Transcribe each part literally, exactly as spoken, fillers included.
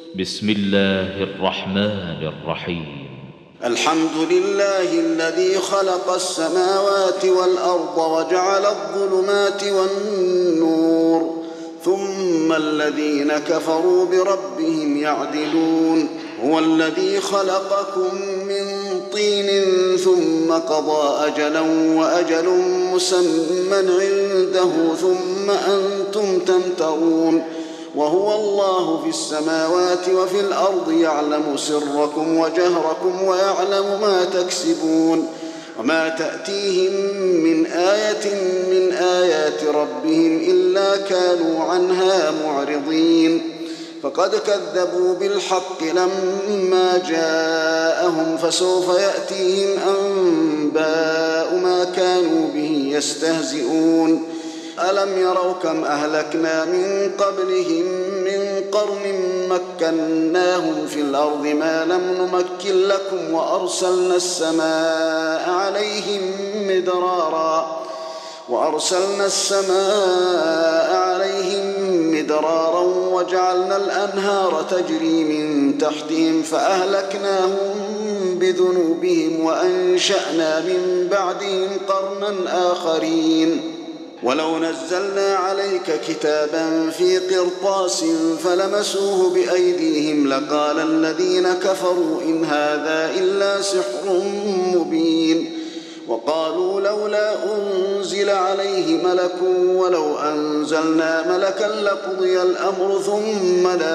بسم الله الرحمن الرحيم. الحمد لله الذي خلق السماوات والأرض وجعل الظلمات والنور، ثم الذين كفروا بربهم يعدلون. هو الذي خلقكم من طين ثم قضى أجلا وأجل مسمى عنده ثم أنتم تمترون. وهو الله في السماوات وفي الأرض يعلم سركم وجهركم ويعلم ما تكسبون. وما تأتيهم من آية من آيات ربهم إلا كانوا عنها معرضين. فقد كذبوا بالحق لما جاءهم، فسوف يأتيهم أنباء ما كانوا به يستهزئون. ألم يروا كم أهلكنا من قبلهم من قرن مكناهم في الأرض ما لم نمكن لكم، وأرسلنا السماء عليهم مدرارا وأرسلنا السماء عليهم مدرارا وجعلنا الأنهار تجري من تحتهم فأهلكناهم بذنوبهم وأنشأنا من بعدهم قرنا آخرين. ولو نزلنا عليك كتابا في قرطاس فلمسوه بأيديهم لقال الذين كفروا إن هذا إلا سحر مبين. وقالوا لولا أنزل عليه ملك ولو أنزلنا ملكا لقضي الأمر ثم لا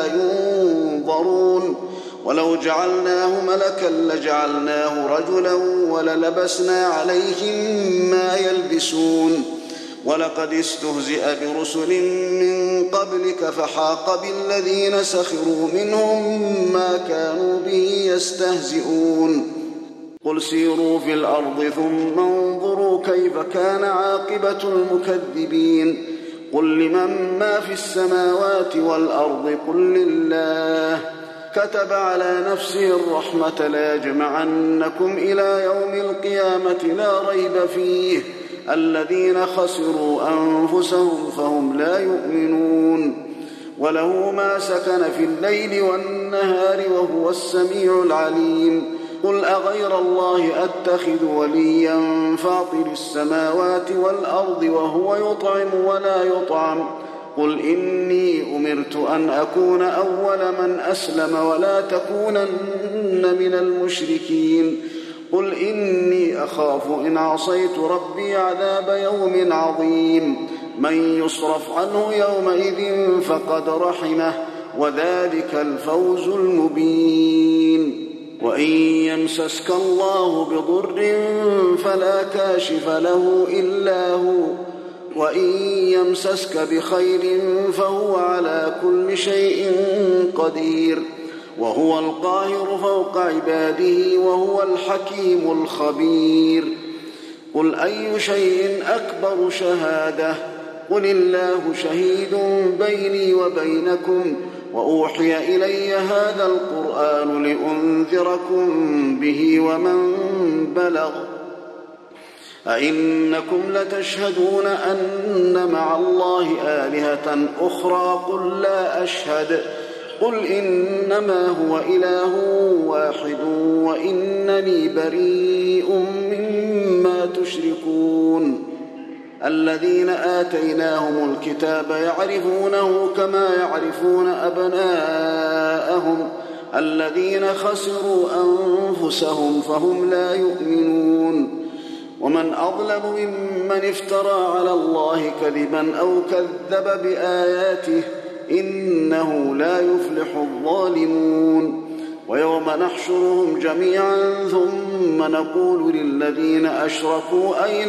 ينظرون. ولو جعلناه ملكا لجعلناه رجلا وللبسنا عليهم ما يلبسون. ولقد استهزئ برسل من قبلك فحاق بالذين سخروا منهم ما كانوا به يستهزئون. قل سيروا في الأرض ثم انظروا كيف كان عاقبة المكذبين. قل لمن ما في السماوات والأرض قل لله. كتب على نفسه الرحمة ليجمعنكم إلى يوم القيامة لا ريب فيه. الذين خسروا أنفسهم فهم لا يؤمنون. وله ما سكن في الليل والنهار وهو السميع العليم. قل أغير الله أتخذ وليا فاطر السماوات والأرض وهو يطعم ولا يطعم. قل إني أمرت أن أكون أول من أسلم ولا تكونن من المشركين. قل إني أخاف إن عصيت ربي عذاب يوم عظيم. من يصرف عنه يومئذ فقد رحمه وذلك الفوز المبين. وإن يمسسك الله بضر فلا كاشف له إلا هو، وإن يمسسك بخير فهو على كل شيء قدير. وهو القاهر فوق عباده وهو الحكيم الخبير. قل أي شيء أكبر شهادة؟ قل الله شهيد بيني وبينكم وأوحي إلي هذا القرآن لأنذركم به ومن بلغ. أئنكم لتشهدون أن مع الله آلهة أخرى قل لا أشهد. قل إنما هو إله واحد وإنني بريء مما تشركون. الذين آتيناهم الكتاب يعرفونه كما يعرفون أبناءهم. الذين خسروا أنفسهم فهم لا يؤمنون. ومن أظلم ممن افترى على الله كذبا أو كذب بآياته إنه لا يفلح الظالمون. ويوم نحشرهم جميعا ثم نقول للذين أشركوا أين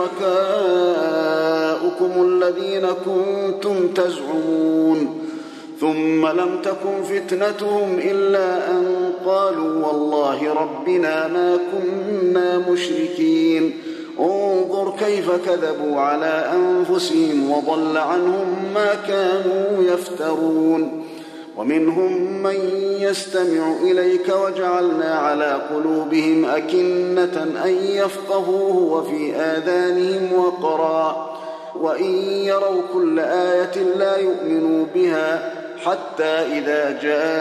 شركاؤكم الذين كنتم تزعمون. ثم لم تكن فتنتهم إلا أن قالوا والله ربنا ما كنا مشركين. انظر كيف كذبوا على أنفسهم وضل عنهم ما كانوا يفترون. ومنهم من يستمع إليك وجعلنا على قلوبهم أكنة أن يفقهوه وفي آذانهم وقرا وإن يروا كل آية لا يؤمنوا بها حتى إذا جاءوا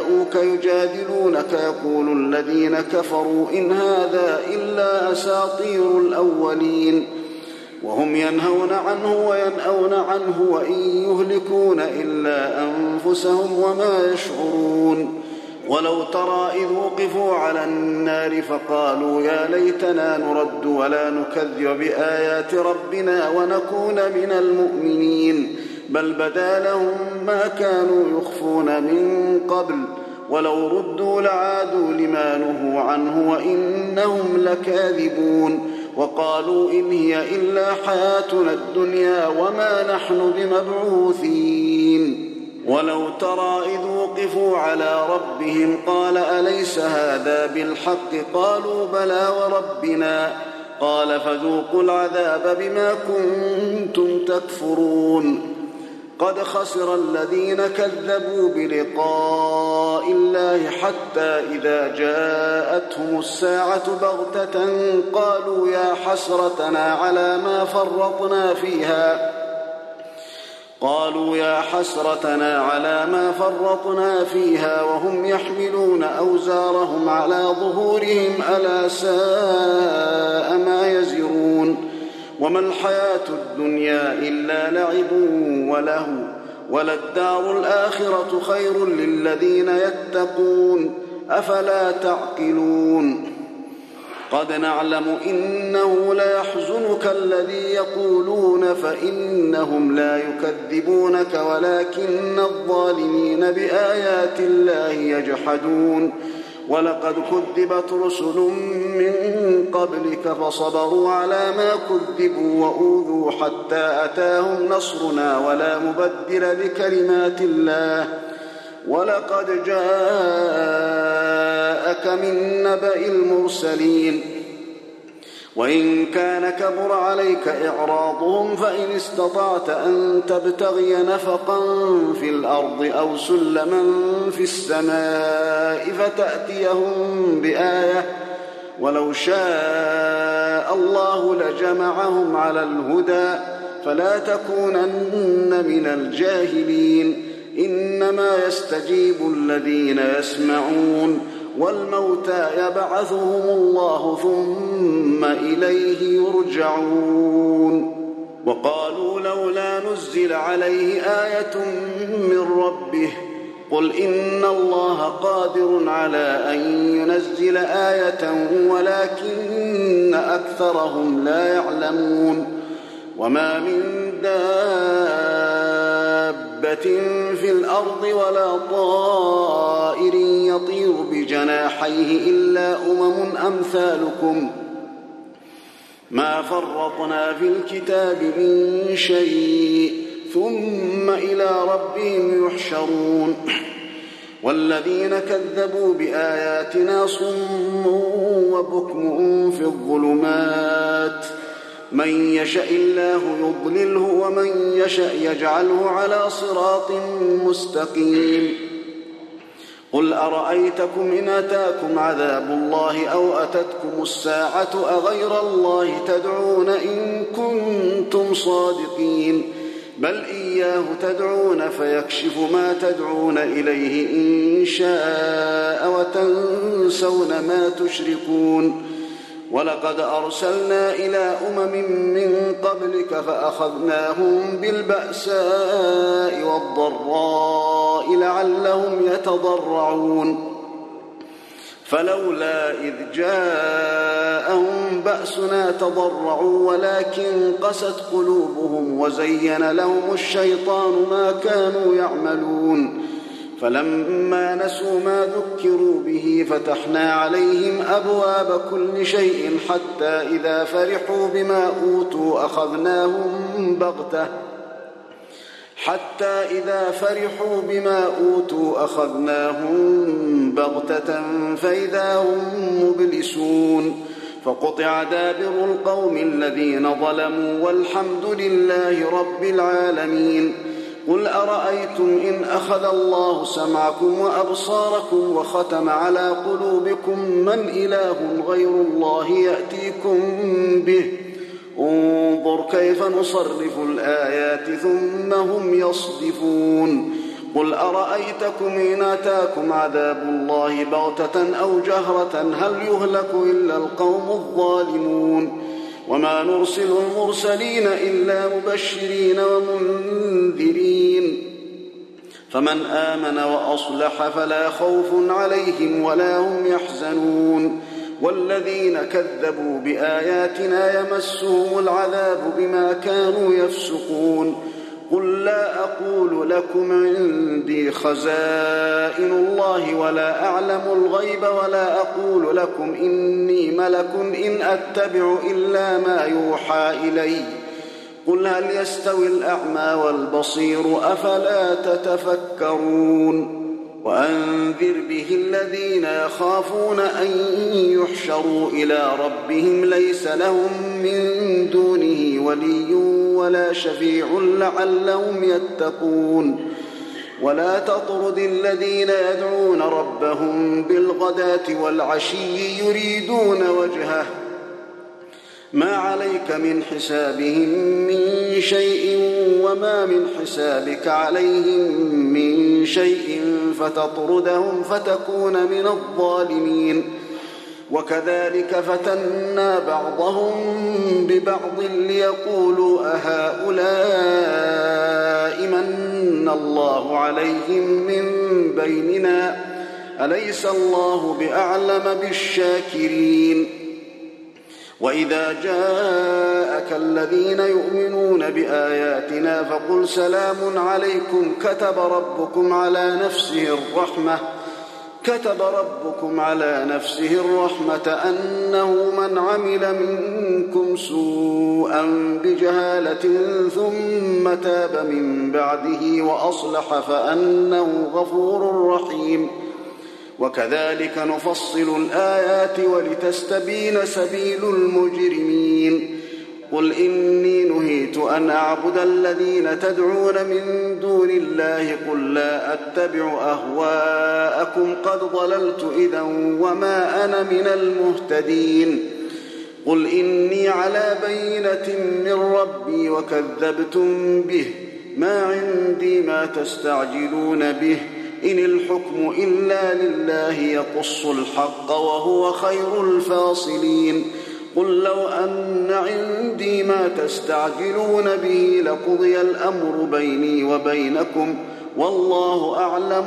جاءوك يجادلونك يقول الذين كفروا إن هذا إلا أساطير الأولين وهم ينهون عنه وينأون عنه وإن يهلكون إلا أنفسهم وما يشعرون ولو ترى إذ وقفوا على النار فقالوا يا ليتنا نرد ولا نكذب بآيات ربنا ونكون من المؤمنين بل بدا لهم ما كانوا يخفون من قبل ولو ردوا لعادوا لما نهوا عنه وإنهم لكاذبون وقالوا إن هي إلا حياتنا الدنيا وما نحن بمبعوثين ولو ترى إذ وقفوا على ربهم قال أليس هذا بالحق قالوا بلى وربنا قال فذوقوا العذاب بما كنتم تكفرون قد خسر الذين كذبوا بلقاء الله حتى إذا جاءتهم الساعة بغتة قالوا يا حسرتنا على ما فرطنا فيها قالوا يا حسرتنا على ما فرطنا فيها وهم يحملون أوزارهم على ظهورهم ألا ساء ما يزرون وما الحياة الدنيا إلا لعب وله وللدار الآخرة خير للذين يتقون أفلا تعقلون قد نعلم إنه ليحزنك الذي يقولون فإنهم لا يكذبونك ولكن الظالمين بآيات الله يجحدون ولقد كذبت رسل من قبلك فصبروا على ما كذبوا وأوذوا حتى أتاهم نصرنا ولا مبدل لكلمات الله ولقد جاءك من نبأ المرسلين وإن كان كبر عليك إعراضهم فإن استطعت أن تبتغي نفقا في الأرض أو سلما في السماء فتأتيهم بآية ولو شاء الله لجمعهم على الهدى فلا تكونن من الجاهلين إنما يستجيب الذين يسمعون والموتى يبعثهم الله ثم إليه يرجعون وقالوا لولا نزل عليه آية من ربه قل إن الله قادر على أن ينزل آية ولكن أكثرهم لا يعلمون وما من دابة في الأرض ولا طائر يطير بجناحيه إلا أمم أمثالكم ما فرطنا في الكتاب من شيء ثم إلى ربهم يحشرون والذين كذبوا بآياتنا صم وبكم في الظلمات من يشاء الله يضلله ومن يشاء يجعله على صراط مستقيم قل أرأيتكم إن أتاكم عذاب الله أو أتتكم الساعة أغير الله تدعون إن كنتم صادقين بل إياه تدعون فيكشف ما تدعون إليه إن شاء وتنسون ما تشركون ولقد أرسلنا إلى أمم من قبلك فأخذناهم بالبأساء والضراء لعلهم يتضرعون فلولا إذ جاءهم بأسنا تضرعوا ولكن قست قلوبهم وزين لهم الشيطان ما كانوا يعملون فلما نسوا ما ذكروا به فتحنا عليهم أبواب كل شيء حتى إذا فرحوا بما أوتوا أخذناهم بغتة حتى إذا فرحوا بما أوتوا أخذناهم بغتة فإذا هم مبلسون فقطع دابر القوم الذين ظلموا والحمد لله رب العالمين قل أرأيتم إن أخذ الله سمعكم وأبصاركم وختم على قلوبكم من إله غير الله يأتيكم به انظر كيف نصرف الآيات ثم هم يصدفون قل أرأيتكم إن أتاكم عذاب الله بغتة أو جهرة هل يهلك إلا القوم الظالمون وما نرسل المرسلين إلا مبشرين ومنذرين فمن آمن وأصلح فلا خوف عليهم ولا هم يحزنون والذين كذبوا بآياتنا يمسهم العذاب بما كانوا يفسقون قل لا أقول لكم عندي خزائن الله ولا أعلم الغيب ولا أقول لكم إني ملك إن أتبع إلا ما يوحى إلي قل هل يستوي الأعمى والبصير أفلا تتفكرون وأنذر به الذين يخافون أن يحشروا إلى ربهم ليس لهم من دونه ولي ولا شفيع لعلهم يتقون ولا تطرد الذين يدعون ربهم بالغداة والعشي يريدون وجهه ما عليك من حسابهم من شيء وما من حسابك عليهم من شيء فتطردهم فتكون من الظالمين وكذلك فتنا بعضهم ببعض ليقولوا أهؤلاء من الله عليهم من بيننا أليس الله بأعلم بالشاكرين وإذا جاءك الذين يؤمنون بآياتنا فقل سلام عليكم كتب ربكم على نفسه الرحمة كتب ربكم على نفسه الرحمة أنه من عمل منكم سوءا بجهالة ثم تاب من بعده وأصلح فأنه غفور رحيم وكذلك نفصل الآيات ولتستبين سبيل المجرمين قل إني نهيت أن أعبد الذين تدعون من دون الله قل لا أتبع أهواءكم قد ضللت إذا وما أنا من المهتدين قل إني على بينة من ربي وكذبتم به ما عندي ما تستعجلون به إن الحكم إلا لله يقص الحق وهو خير الفاصلين قل لو أن عندي ما تستعجلون به لقضي الأمر بيني وبينكم والله أعلم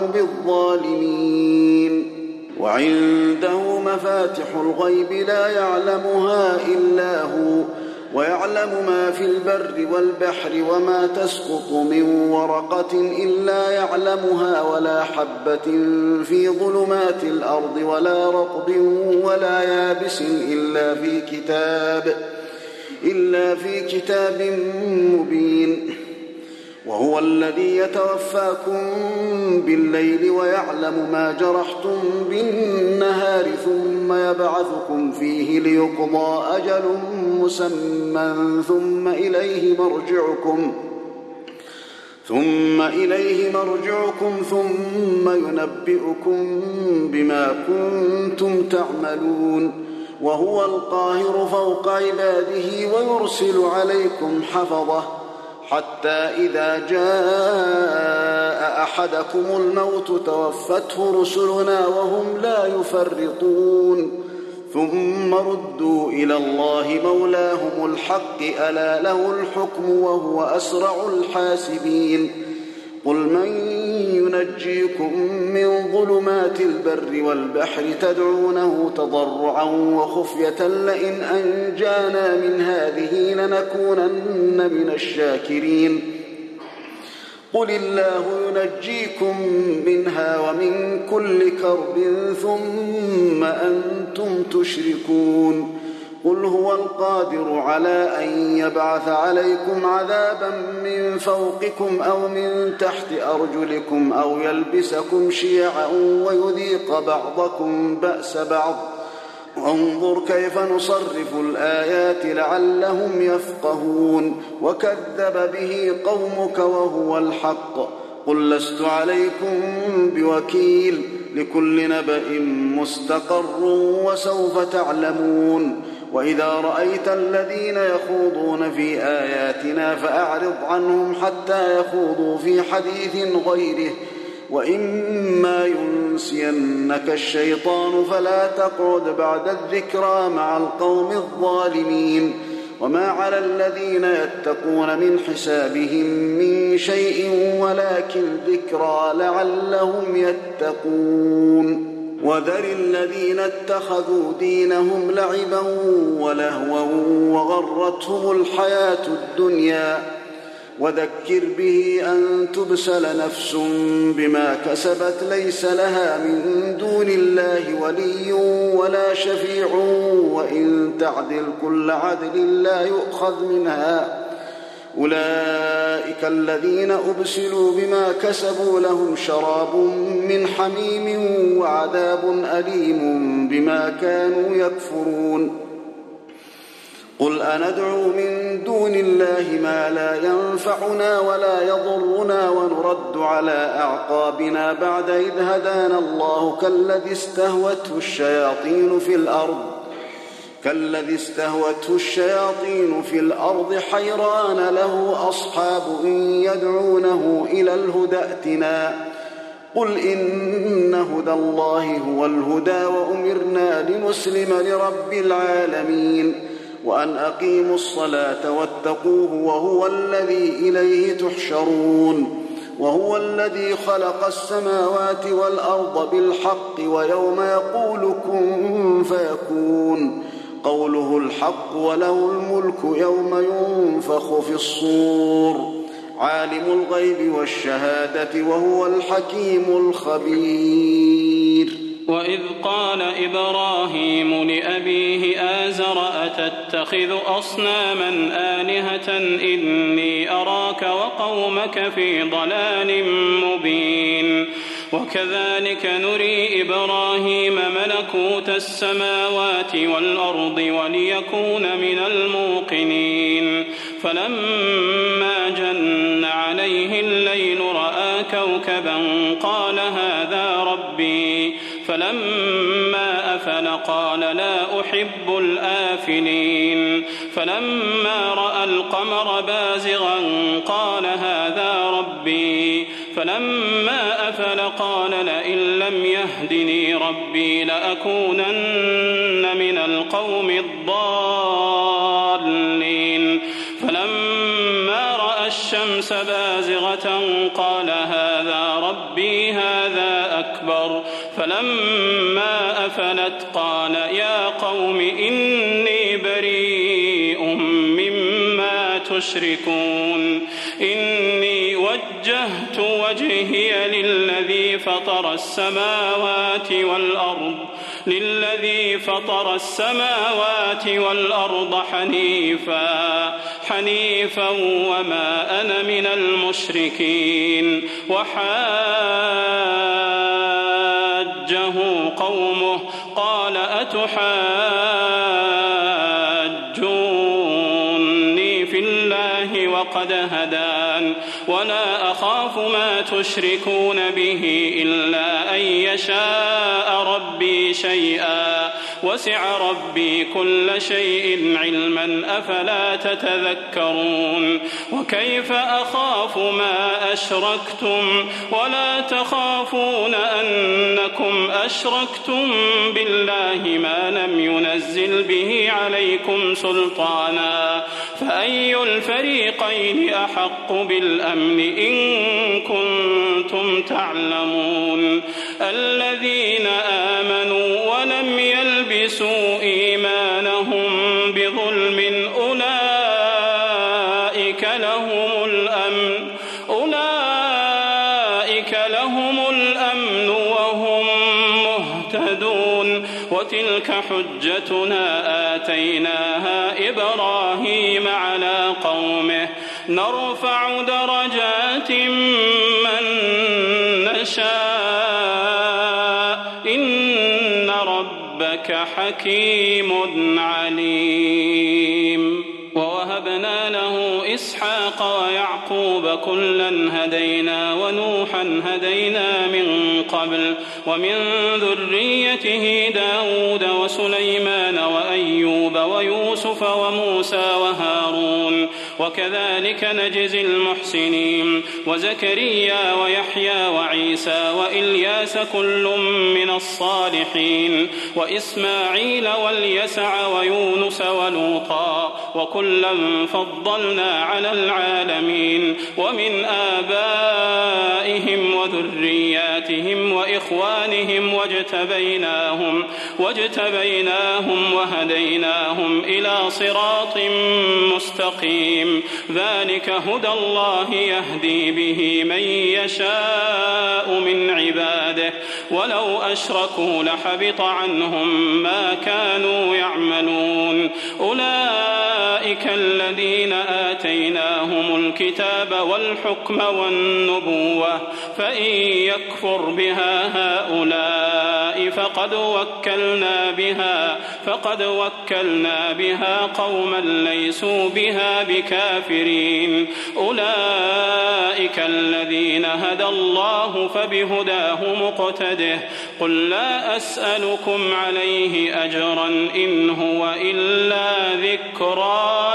بالظالمين وعنده مفاتح الغيب لا يعلمها إلا هو ويعلم ما في البر والبحر وما تسقط من ورقة إلا يعلمها ولا حبة في ظلمات الأرض ولا رطب ولا يابس إلا في كتاب إلا في كتاب مبين وهو الذي يتوفاكم بالليل ويعلم ما جرحتم بالنهار ثم يبعثكم فيه ليقضى أجل مسمى ثم إليه مرجعكم ثم إليه مرجعكم ثم ينبئكم بما كنتم تعملون وهو القاهر فوق عباده ويرسل عليكم حفظه حتى إذا جاء أحدكم الموت توفته رسلنا وهم لا يفرطون ثم ردوا إلى الله مولاهم الحق ألا له الحكم وهو أسرع الحاسبين قل من ينجيكم من ظلمات البر والبحر تدعونه تضرعا وخفية لئن أنجانا من هذه لنكونن من الشاكرين قل الله ينجيكم منها ومن كل كرب ثم أنتم تشركون قل هو القادر على أن يبعث عليكم عذابا من فوقكم أو من تحت أرجلكم أو يلبسكم شيعا ويذيق بعضكم بأس بعض وانظر كيف نصرف الآيات لعلهم يفقهون وكذب به قومك وهو الحق قل لست عليكم بوكيل لكل نبأ مستقر وسوف تعلمون وإذا رأيت الذين يخوضون في آياتنا فأعرض عنهم حتى يخوضوا في حديث غيره وإما ينسينك الشيطان فلا تقعد بعد الذكرى مع القوم الظالمين وما على الذين يتقون من حسابهم من شيء ولكن ذكرى لعلهم يتقون وذر الذين اتخذوا دينهم لعبا ولهوا وغرتهم الحياة الدنيا وذكر به أن تبسل نفس بما كسبت ليس لها من دون الله ولي ولا شفيع وإن تعدل كل عدل لا يؤخذ منها أولئك الذين أبسلوا بما كسبوا لهم شراب من حميم وعذاب أليم بما كانوا يكفرون قل أندعو من دون الله ما لا ينفعنا ولا يضرنا ونرد على أعقابنا بعد إذ هدانا الله كالذي استهوته الشياطين في الأرض كالذي استهوته الشياطين في الأرض حيران له أصحاب يدعونه إلى الهدى ائتنا قل إن هدى الله هو الهدى وأمرنا لنسلم لرب العالمين وأن أقيموا الصلاة واتقوه وهو الذي إليه تحشرون وهو الذي خلق السماوات والأرض بالحق ويوم يقول كن فيكون قوله الحق وله الملك يوم ينفخ في الصور عالم الغيب والشهادة وهو الحكيم الخبير وإذ قال إبراهيم لأبيه آزر أتتخذ أصناما آلهة إني أراك وقومك في ضلال مبين وكذلك نري إبراهيم ملكوت السماوات والأرض وليكون من الموقنين فلما جن عليه الليل رأى كوكبا قال هذا ربي فلما أفل قال لا أحب الآفلين فلما رأى القمر بازغا قال هذا ربي فلما أفل قال لئن لم يهدني ربي لأكونن من القوم الضالين فلما رأى الشمس بازغة قال هذا ربي هذا أكبر فلما أفلت قال يا قوم إني بريء مما تشركون إني وجهت وجهي للذي فطر السماوات والأرض للذي فطر السماوات والأرض حنيفا حنيفا وما أنا من المشركين وحاجه قومه قال أتحاجوني في الله وقد هدان ولا أخاف ما تشركون به إلا أن يشاء ربي شيئا وسع ربي كل شيء علما أفلا تتذكرون وكيف أخاف ما أشركتم ولا تخافون أنكم أشركتم بالله ما لم ينزل به عليكم سلطانا فأي الفريقين أحق بالأمن إن كنتم تعلمون الذين آمنوا ولم يلبسوا إيمانهم بظلم أولئك لهم الأمن أولئك لهم الأمن وهم مهتدون وتلك حجتنا آتيناها إبراهيم على قومه نرفع درجات من نشاء إن ربك حكيم عليم ووهبنا له إسحاق ويعقوب كلا هدينا ونوحا هدينا من قبل ومن ذريته داود وسليمان وأيوب ويوسف وموسى وهارون وكذلك نجزي المحسنين وزكريا ويحيى وعيسى وإلياس كل من الصالحين وإسماعيل واليسع ويونس ولوطا وكلا فضلنا على العالمين ومن آبائهم وذرياتهم وإخوانهم واجتبيناهم, واجتبيناهم وهديناهم إلى صراط مستقيم ذلك هدى الله يهدي به من يشاء من عباده ولو أشركوا لحبط عنهم ما كانوا يعملون أولئك الذين آتيناهم الكتاب والحكم والنبوة فإن يكفر بها هؤلاء فقد وكلنا بها فقد وكلنا بها قوما ليسوا بها بكافرين أولئك الذين هدى الله فبهداه مقتده قل لا أسألكم عليه أجرا إن هو إلا ذكرى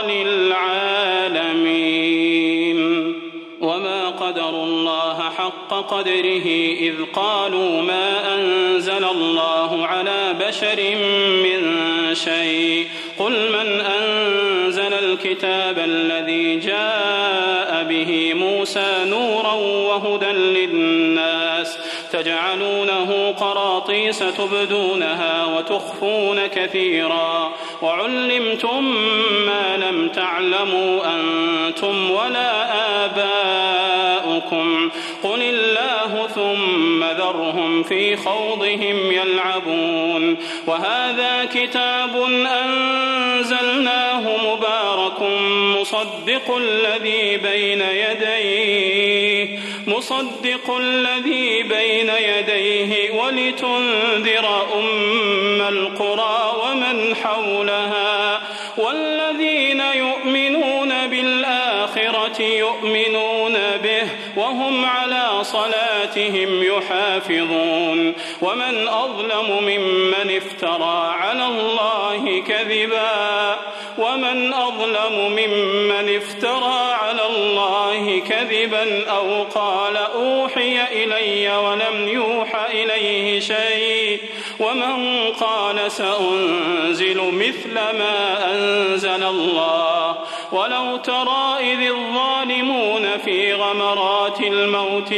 للعالمين وما قدروا الله حق قدره إذ قالوا ما أنزل الله على بشر من شيء قل من أنزل الكتاب الذي جاء به موسى نورا وهدى للناس تجعلونه قراطيس تبدونها وتخفون كثيرا وعلمتم ما لم تعلموا أنتم ولا آباؤكم قل الله ثم ذرهم في خوضهم يلعبون وهذا كتاب أنزلناه مبارك مصدق الذي بين يديه مصدق الذي بين يديه ولتنذر أم القرى ومن حولها والذين يؤمنون بالآخرة يؤمنون به وهم على صلاتهم يحافظون ومن أظلم ممن افترى على الله كذبا ومن أظلم ممن افترى على الله كذبا أو قال أوحي إلي ولم يوحى إليه شيء ومن قال سأنزل مثل ما أنزل الله ولو ترى إذ الظالمون في غمرات الموت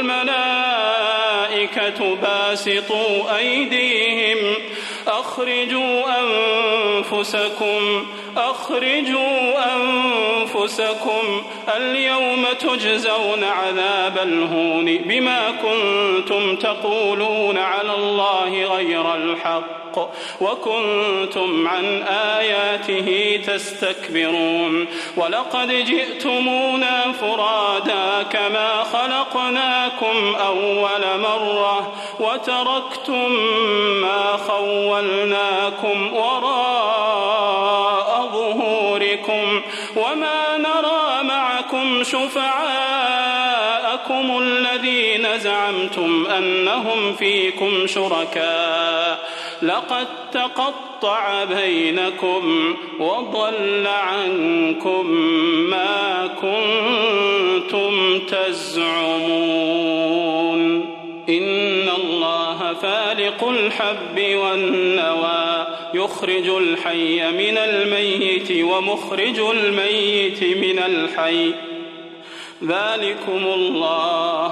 والملائكة باسطوا أيديهم أخرجوا أنفسكم أخرجوا أنفسكم اليوم تجزون عذاب الهون بما كنتم تقولون على الله غير الحق وكنتم عن آياته تستكبرون ولقد جئتمونا فرادا كما خلقناكم أول مرة وتركتم ما خولناكم وراء ظهوركم وما نرى معكم شفعاءكم الذين زعمتم أنهم فيكم شركاء لقد تقطع بينكم وضل عنكم ما كنتم تزعمون إن الله فالق الحب والنوى يخرج الحي من الميت ومخرج الميت من الحي ذلكم الله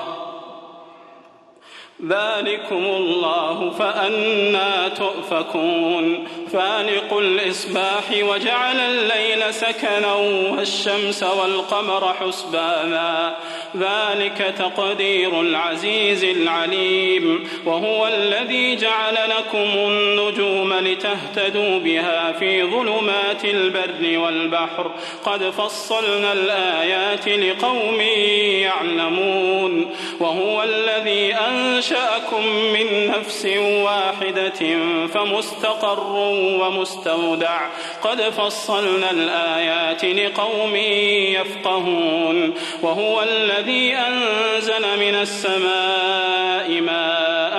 ذلكم الله فأنى تؤفكون فالق الإصباح وجعل الليل سكنا والشمس والقمر حسبانا ذلك تقدير العزيز العليم وهو الذي جعل لكم النجوم لتهتدوا بها في ظلمات البر والبحر قد فصلنا الآيات لقوم يعلمون وهو الذي أنشأكم من نفس واحدة فمستقر ومستودع قد فصلنا الآيات لقوم يفقهون وهو الذي أنزل من السماء ماء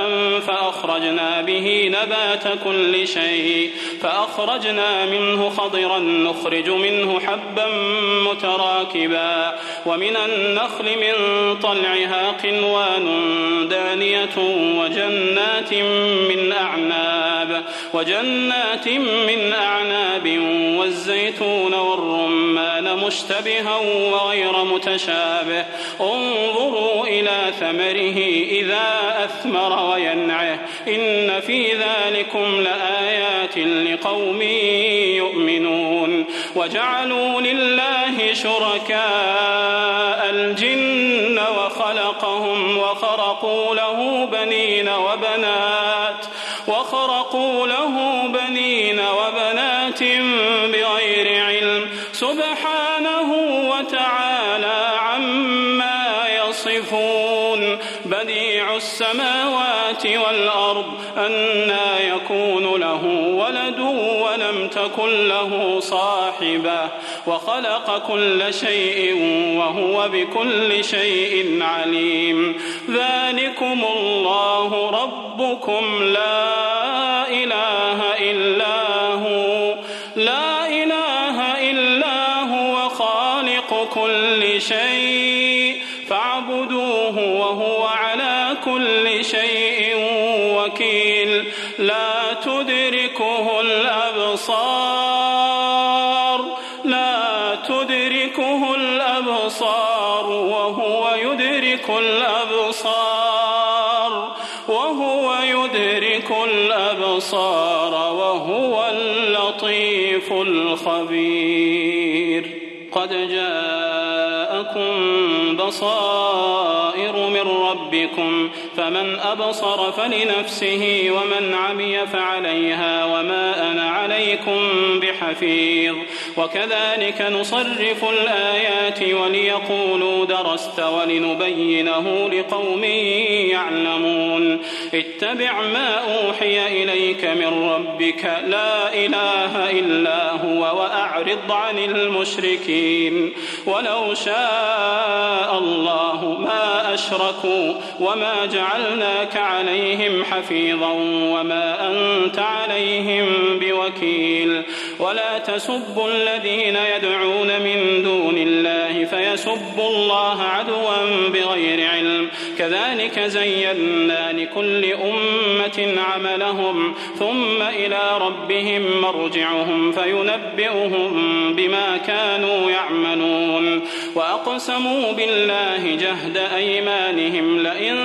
فأخرجنا به نبات كل شيء فأخرجنا منه خضرا نخرج منه حبا متراكبا ومن النخل من طلعها قنوان دانية وجنات من أعناب وجنات من أعناب والزيتون والرمان مشتبها وغير متشابه انظروا إلى ثمره إذا أثمر وينعه إن في ذلكم لآيات لقوم يؤمنون وجعلوا لله شركاء الجن وخلقهم وخرقوا له بنين وبنات وخرقوا له بنين وبنات بغير علم سبحانه وتعالى عما يصفون بديع السماوات والأرض أنى يكون له ولد ولم تكن له صاحبة وخلق كل شيء وهو بكل شيء عليم ذلكم الله ربكم لا إله إلا هو لا إله إلا هو خالق كل شيء فاعبدوه وهو على كل شيء وكيل لا تدركه الأبصار لا تدركه الأبصار وهو يدرك الأبصار وهو يدرك الأبصار وهو اللطيف الخبير قد جاءكم بصائر من ربكم فمن أبصر فلنفسه ومن عمي فعليها وما أنا عليكم بحفيظ وكذلك نصرف الآيات وليقولوا درست ولنبينه لقوم يعلمون اتبع ما أوحي إليك من ربك لا إله إلا هو وأعرض عن المشركين ولو شاء الله ما أشركوا وما جعلناك عليهم حفيظا وما أنت عليهم بوكيل ولا تسبوا الذين يدعون من دون الله فيسبوا الله عدوا بغير علم كذلك زينا لكل أمة عملهم ثم إلى ربهم مرجعهم فينبئهم بما كانوا يعملون وأقسموا بالله جهد أيمانهم لئن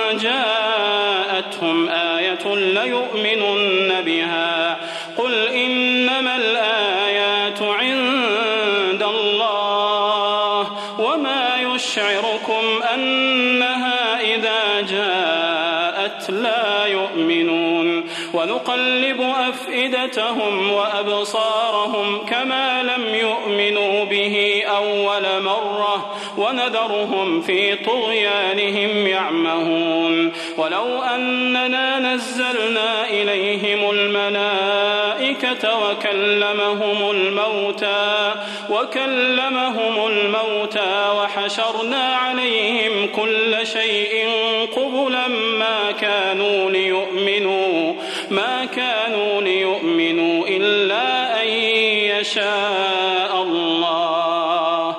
جاءتهم آية ليؤمنن بها قل إنما الآيات عند الله وما يشعركم أنها إذا جاءت لا يؤمنون ونقلب أفئدتهم وأبصارهم كما لم يؤمنوا به أول مرة ونذرهم في طغيانهم يعمهون ولو أننا نزلنا إليهم الملائكة وكلمهم الموتى وكلمهم الموتى وحشرنا عليهم كل شيء قبلا ما كانوا ليؤمنوا ما كانوا ليؤمنوا إلا أن يشاء الله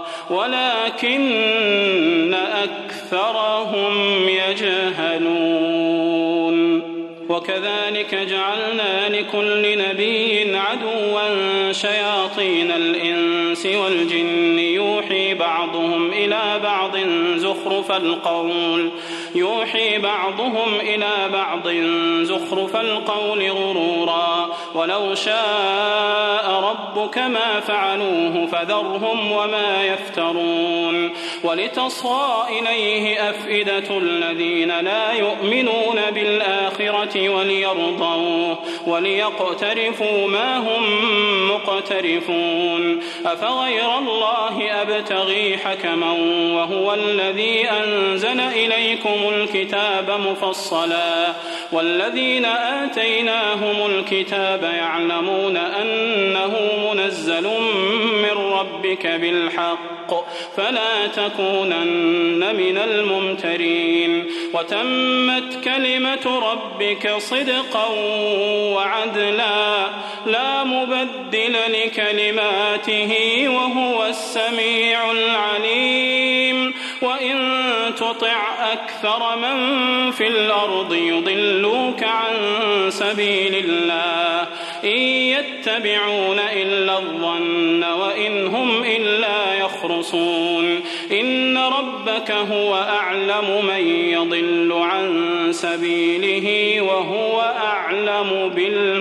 ولكن أكثرهم يجهلون وكذلك جعلنا لكل نبي عدوا شياطين الإنس والجن يوحي بعضهم إلى بعض زخرف القول يوحي بعضهم إلى بعض زخرف القول غرورا ولو شاء ربك ما فعلوه فذرهم وما يفترون ولتصغى إليه أفئدة الذين لا يؤمنون بالآخرة وليرضوه وليقترفوا ما هم مقترفون أفغير الله أبتغي حكما وهو الذي أنزل إليكم الكتاب مفصلا والذين آتيناهم الكتاب يعلمون أنه منزل من ربك بالحق فلا تكونن من الممترين وتمت كلمة ربك صدقا وعدلا لا مبدل لكلماته وهو السميع العليم وإن تطع أكثر من في الأرض يضلوك عن سبيل الله إن يتبعون إلا الظن وإن هم إلا يخرصون إن ربك هو أعلم من يضل عن سبيله وهو أعلم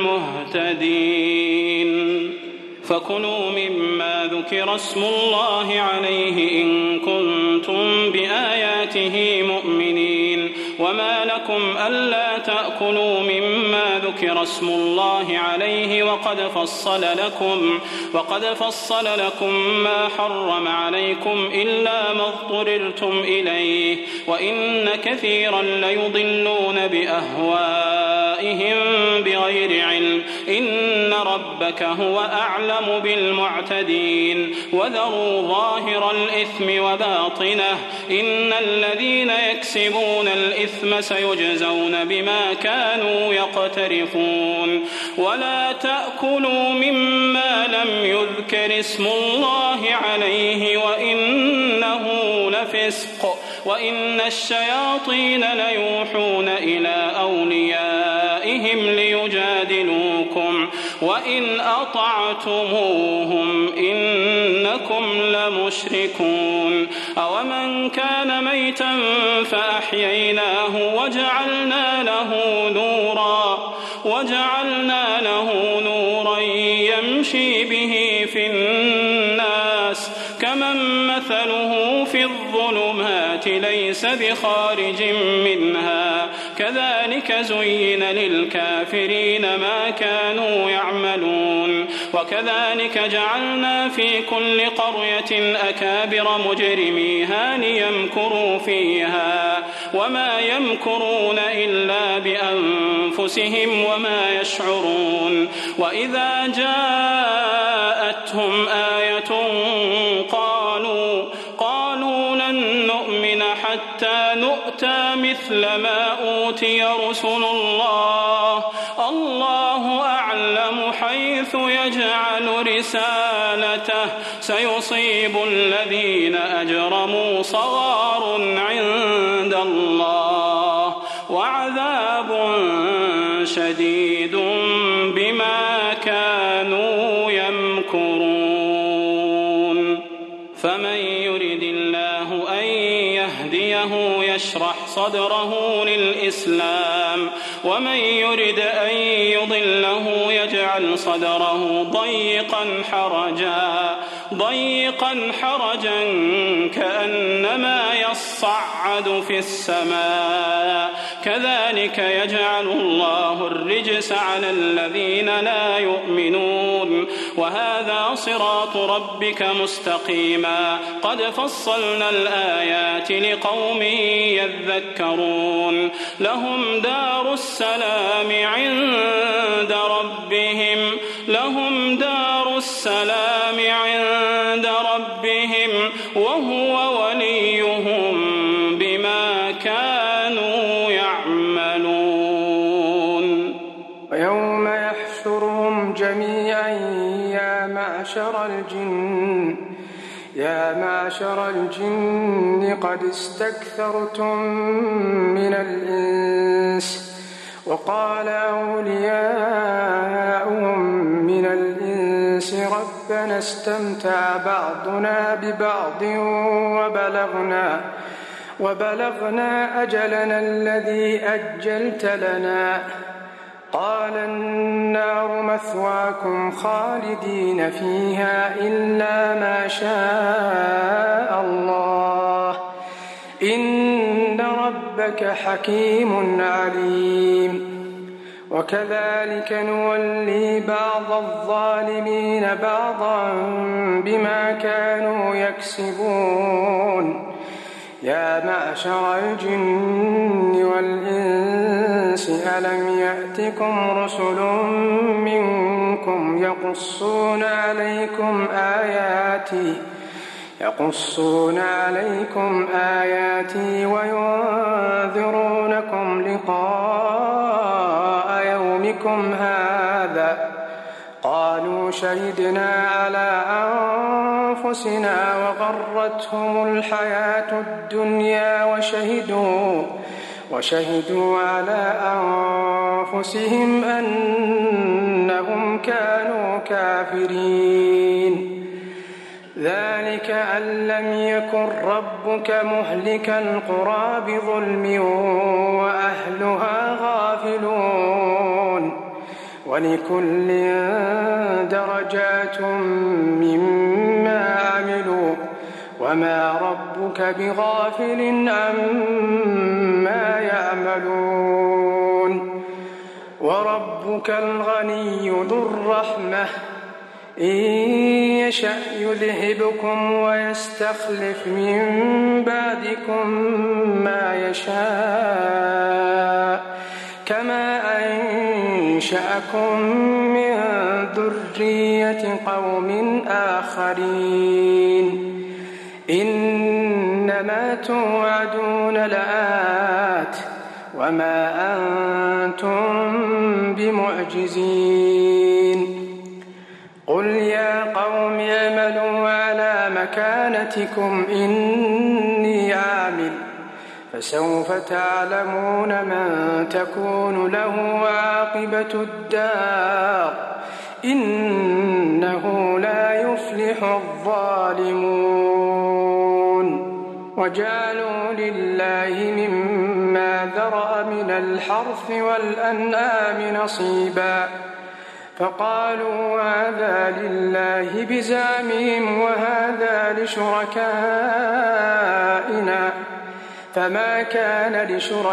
بالمهتدين فكلوا مما ذكر اسم الله عليه إن كنتم بآياته مؤمنين وما لكم ألا تأكلوا مما ذكر اسم الله عليه وقد فصل لكم وقد فصل لكم ما حرم عليكم إلا ما اضطررتم إليه وإن كثيرا ليضلون بأهوائهم بغير علم إن ربك هو أعلم بالمعتدين وذروا ظاهر الإثم وباطنه إن الذين يكسبون الإثم سيجزون بما كانوا يقترفون ولا تأكلوا مما لم يذكر اسم الله عليه وإنه لفسق وإن الشياطين ليوحون إلى أوليائهم ليجادلوكم وإن أطعتموهم إنكم لمشركون أومن كان ميتا فأحييناه وجعلنا له نورا وجعلنا له نورا يمشي به في الناس كمن مثله في الظلمات ليس بخارج منها كذلك زين للكافرين ما كانوا يعملون وكذلك جعلنا في كل قرية أكابر مجرميها ليمكروا فيها وما يمكرون إلا بأنفسهم وما يشعرون وإذا جاءتهم آية قالوا قالوا لن نؤمن حتى نؤتى مثل ما أوتي رسل الله الله أعلم حيث يجعل رسالته سيصيب الذين أجرموا صغار عند الله وعذاب شديد بما كانوا يمكرون فمن يرد الله أن يهديه يشرح صدره للإسلام ومن يرد أن يضله يجعل صدره ضيقا حرجا ضيقا حرجا كأنما يصعد في السماء كذلك يجعل الله الرجس على الذين لا يؤمنون وهذا صراط ربك مستقيما قد فصلنا الآيات لقوم يذكرون لهم دار السلام عند ربهم لهم دار السلام عند ربهم وهو وليهم بما كانوا يعملون ويوم يحشرهم جميعا يا معشر الجن يا معشر الجن قد استكثرتم من الإنس وقال أولياؤهم من الإنس ربنا استمتع بعضنا ببعض وبلغنا وبلغنا أجلنا الذي أجلت لنا قال النار مثواكم خالدين فيها إلا ما شاء الله إن ربك حكيم عليم وكذلك نولي بعض الظالمين بعضا بما كانوا يكسبون يا معشر الجن والإنس ألم يأتكم رسل منكم يقصون عليكم آياتي يقصون عليكم آياتي وينذرونكم لقاء يومكم هذا قالوا شهدنا على أنفسنا وغرتهم الحياة الدنيا وشهدوا, وشهدوا على أنفسهم أنهم كانوا كافرين. ذلك أن لم يكن ربك مهلك القرى بظلم وأهلها غافلون ولكل درجات مما عملوا وما ربك بغافل عما يعملون. وربك الغني ذو الرحمة إن يشأ يذهبكم ويستخلف من بعدكم ما يشاء كما أنشأكم من ذرية قوم آخرين. إنما توعدون لآت وما أنتم بمعجزين. قل يا قوم اعملوا على مكانتكم إني عامل فسوف تعلمون من تكون له عاقبة الدار إنه لا يفلح الظالمون. وجعلوا لله مما ذرأ من الحرث والأنعام نصيبا فقالوا هذا لله بزعمهم وهذا لشركائنا فما كان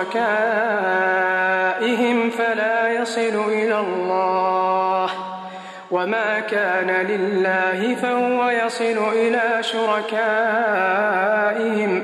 لشركائهم فلا يصل إلى الله وما كان لله فهو يصل إلى شركائهم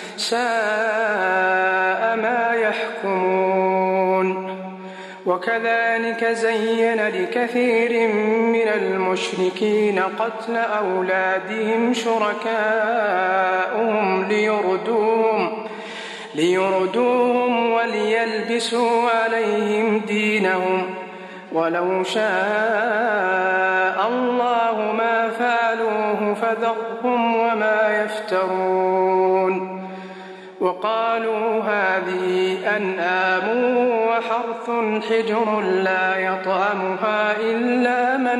ساء ما يحكمون. وكذلك زين لكثير من المشركين قتل أولادهم شركاؤهم ليردوهم, ليردوهم وليلبسوا عليهم دينهم ولو شاء الله ما فعلوه فذرهم وما يفترون. وقالوا هذه أنعام وحرث حجر لا يطعمها إلا من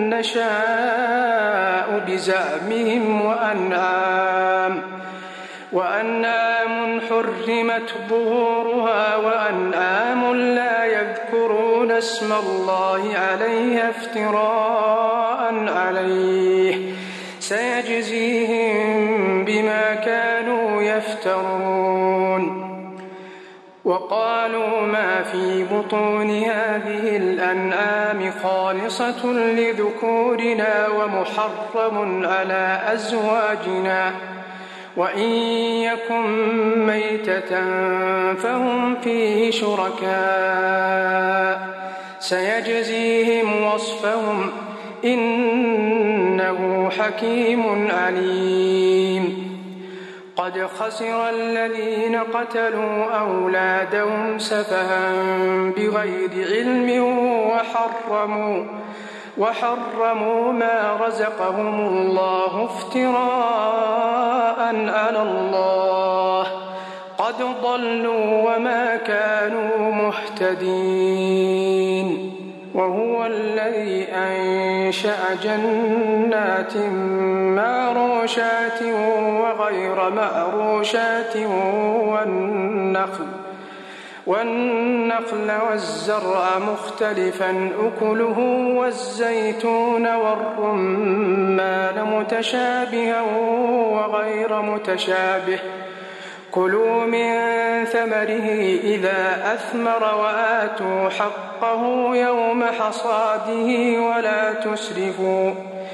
نشاء بزعمهم وأنعام, وأنعام حرمت ظهورها وأنعام لا يذكرون اسم الله عليها افتراء عليه سيجزيهم بما كانوا يفترون. وقالوا ما في بطون هذه الأنعام خالصة لذكورنا ومحرم على أزواجنا وإن يكن ميتة فهم فيه شركاء سيجزيهم وصفهم إنه حكيم عليم. قد خسر الذين قتلوا أولادهم سفها بغير علم وحرموا, وحرموا ما رزقهم الله افتراء على الله قد ضلوا وما كانوا مهتدين. وهو الذي أنشأ جنات معروشات وغير معروشات والنخل, والنخل والزرع مختلفا أكله والزيتون والرمان متشابها وغير متشابه كلوا من ثمره إذا أثمر وآتوا حقه يوم حصاده ولا تسرفوا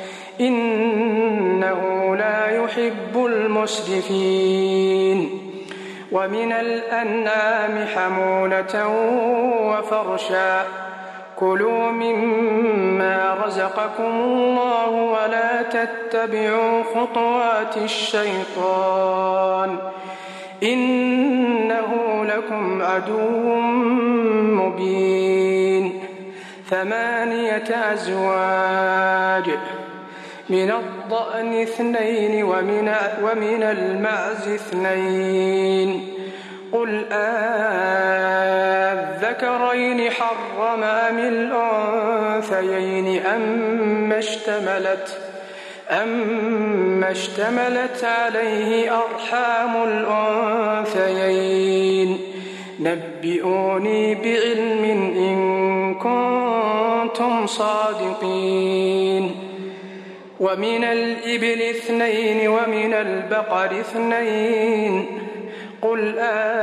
إنه لا يحب المسرفين. ومن الأنعام حمولة وفرشا كلوا مما رزقكم الله ولا تتبعوا خطوات الشيطان إنه لكم عدو مبين. ثمانية أزواج من الضأن اثنين ومن, ومن المعز اثنين. قل أذكرين حرم أم الأنثيين أم اشتملت أم اشتملت عليه أرحام الأنثيين نبئوني بعلم إن كنتم صادقين. ومن الإبل اثنين ومن البقر اثنين. قل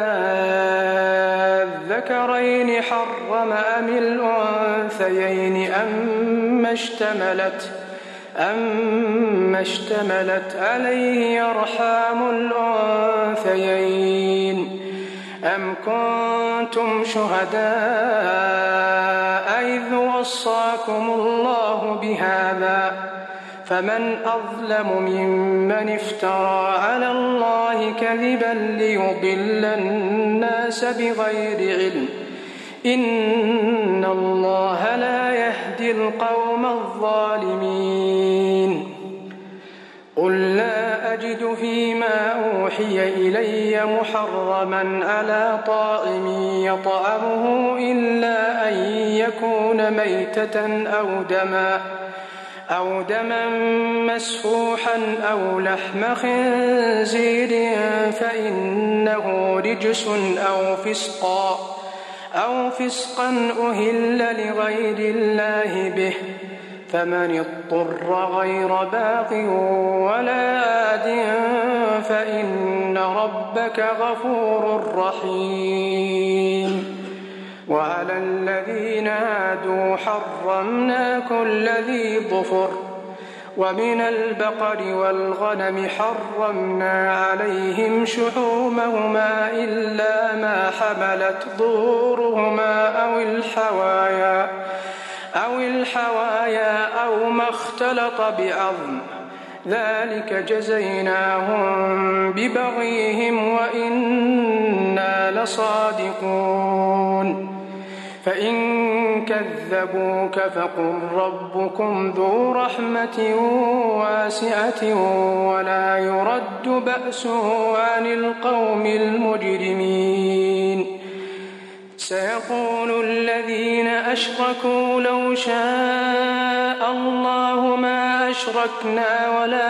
أذكرين حرم أم الأنثيين أم اشتملت أم اشتملت عليه أرحام الأنثيين أم كنتم شهداء إذ وصاكم الله بهذا فمن أظلم ممن افترى على الله كذبا ليضل الناس بغير علم إن الله لا يهدي القوم الظالمين. قل لا أجد فيما أوحي إلي محرما على طاعم يطعمه إلا أن يكون ميتة أو دما أو دما مسفوحا أو لحم خنزير فإنه رجس أو فسقا أو فسقا أهل لغير الله به فمن اضطر غير باغ ولا عاد فإن ربك غفور رحيم. وعلى الذين هادوا حرمنا كل ذي ظفر ومن البقر والغنم حرمنا عليهم شحومهما إلا ما حملت ظهورهما أو الحوايا أو الحوايا أو ما اختلط بعظم ذلك جزيناهم ببغيهم وإنا لصادقون. فإن كذبوك فقل ربكم ذو رحمة واسعة ولا يرد بأسه عن القوم المجرمين. سيقول الذين أشركوا لو شاء الله ما أشركنا ولا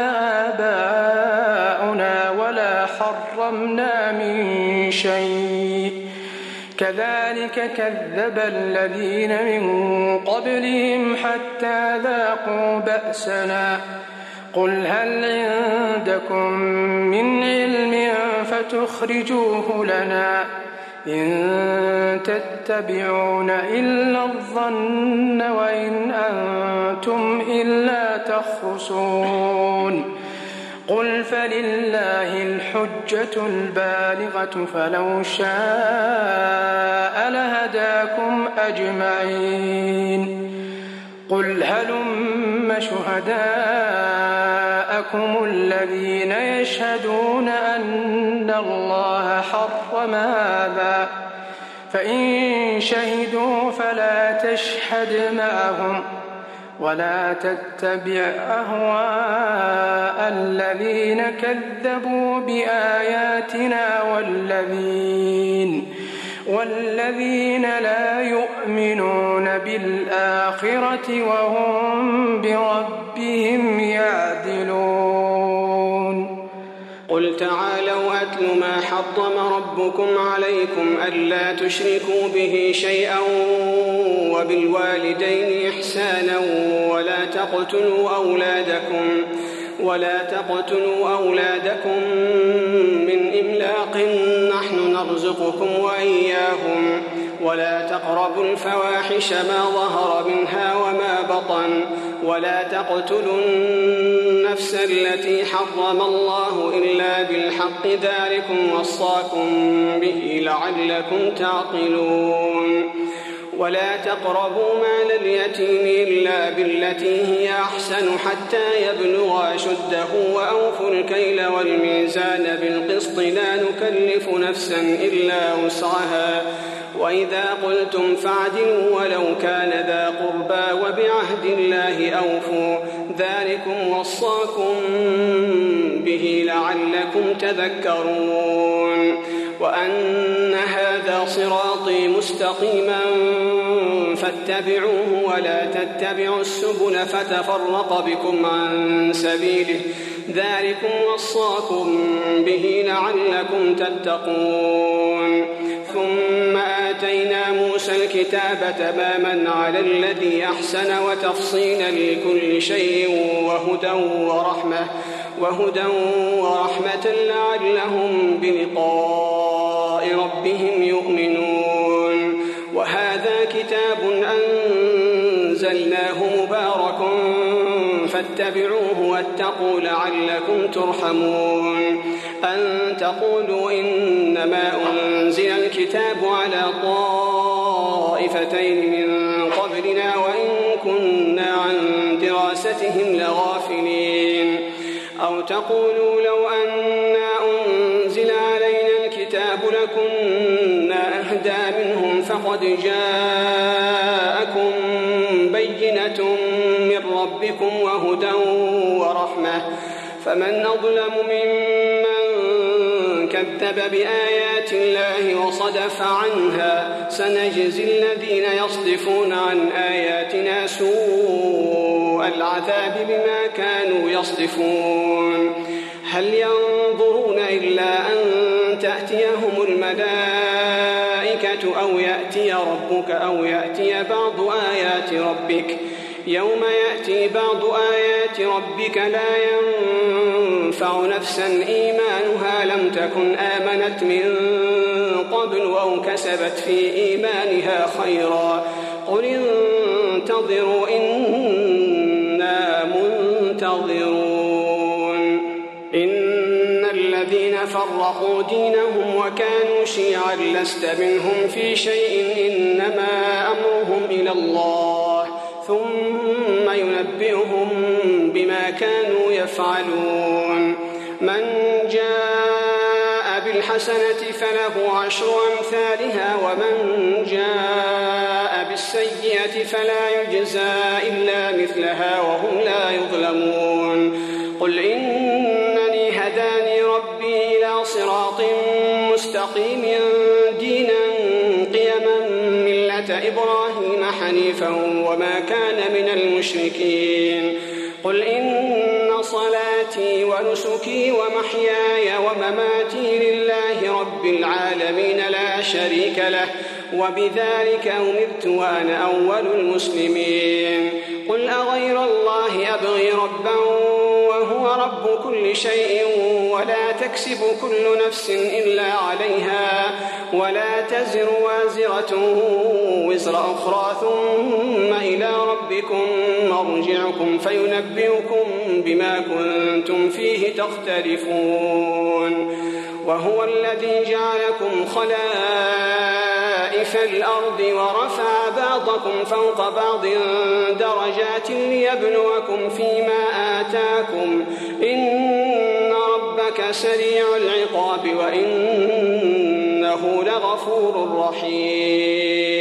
آباؤنا ولا حرمنا من شيء كذلك كذب الذين من قبلهم حتى ذاقوا بأسنا. قل هل عندكم من علم فتخرجوه لنا إن تتبعون إلا الظن وإن أنتم إلا تخرصون. قل فلله الحجة البالغة فلو شاء لهداكم أجمعين. قل هلم شهداءكم الذين يشهدون أن الله حرم هذا فإن شهدوا فلا تشهد معهم ولا تتبع أهواء الذين كذبوا بآياتنا والذين والذين لا يؤمنون بالآخرة وهم بربهم يعدلون. قل تعالوا أتل ما حرم ربكم عليكم ألا تشركوا به شيئا وبالوالدين إحسانا ولا تقتلوا أولادكم ولا تقتلوا أولادكم من إملاق نحن نرزقكم وإياهم ولا تقربوا الفواحش ما ظهر منها وما بطن ولا تقتلوا النفس التي حرم الله إلا بالحق ذلكم وصاكم به لعلكم تعقلون. ولا تقربوا مال اليتيم إلا بالتي هي أحسن حتى يبلغ أشده وأوفوا الكيل والميزان بالقسط لا نكلف نفسا إلا وسعها وإذا قلتم فاعدلوا ولو كان ذا قربى وبعهد الله أوفوا ذلكم وصاكم به لعلكم تذكرون وأن هذا صراطي مستقيما فاتبعوه ولا تتبعوا السبل فتفرق بكم عن سبيله ذلكم وصاكم به لعلكم تتقون ثم آتينا موسى الكتاب تماما على الذي أحسن وتفصيلا لكل شيء وهدى ورحمة وهدى ورحمة لعلهم بلقاء ربهم يؤمنون وهذا كتاب أنزلناه مبارك فاتبعوه واتقوا لعلكم ترحمون أن تقولوا إنما أنزل الكتاب على طائفتين من قبلنا وإن كنا عن دراستهم لغافلين أو تقولوا لو أنا أنزل علينا الكتاب لكنا أهدى منهم فقد جاءكم بينة من ربكم وهدى ورحمة فمن أظلم ممن كذب بآيات الله وصدف عنها سنجزي الذين يصدفون عن آياتنا سوء العذاب بما كانوا يصدفون هل ينظرون إلا أن تأتيهم الملائكة أو يأتي ربك أو يأتي بعض آيات ربك يوم يأتي بعض آيات ربك لا ينفع نفسا إيمانها لم تكن آمنت من قبل أو كسبت في إيمانها خيرا قل انتظروا إنا منتظرون إن الذين فرقوا دينهم وكانوا شيعا لست منهم في شيء إنما أمرهم إلى الله ثم ينبئهم بما كانوا يفعلون من جاء بالحسنة فله عشر أمثالها ومن جاء بالسيئة فلا يجزى إلا مثلها وهم لا يظلمون قل إنني هداني ربي إلى صراط مستقيم دينا قيما ملة إبراهيم حنيفا وما كان من المشركين قل إن صلاتي ونسكي ومحياي ومماتي لله رب العالمين لا شريك له وبذلك أمرت وأنا أول المسلمين قل أغير الله أبغي ربا وهو رب كل شيء ولا تكسب كل نفس إلا عليها ولا تزر وازرة وزر أخرى ثم إلى ربكم مرجعكم فينبئكم بما كنتم فيه تختلفون وهو الذي جعلكم خلائف الأرض ورفع بعضكم فوق بعض درجات ليبلوكم فيما آتاكم إن ربك سريع العقاب وإنه لغفور رحيم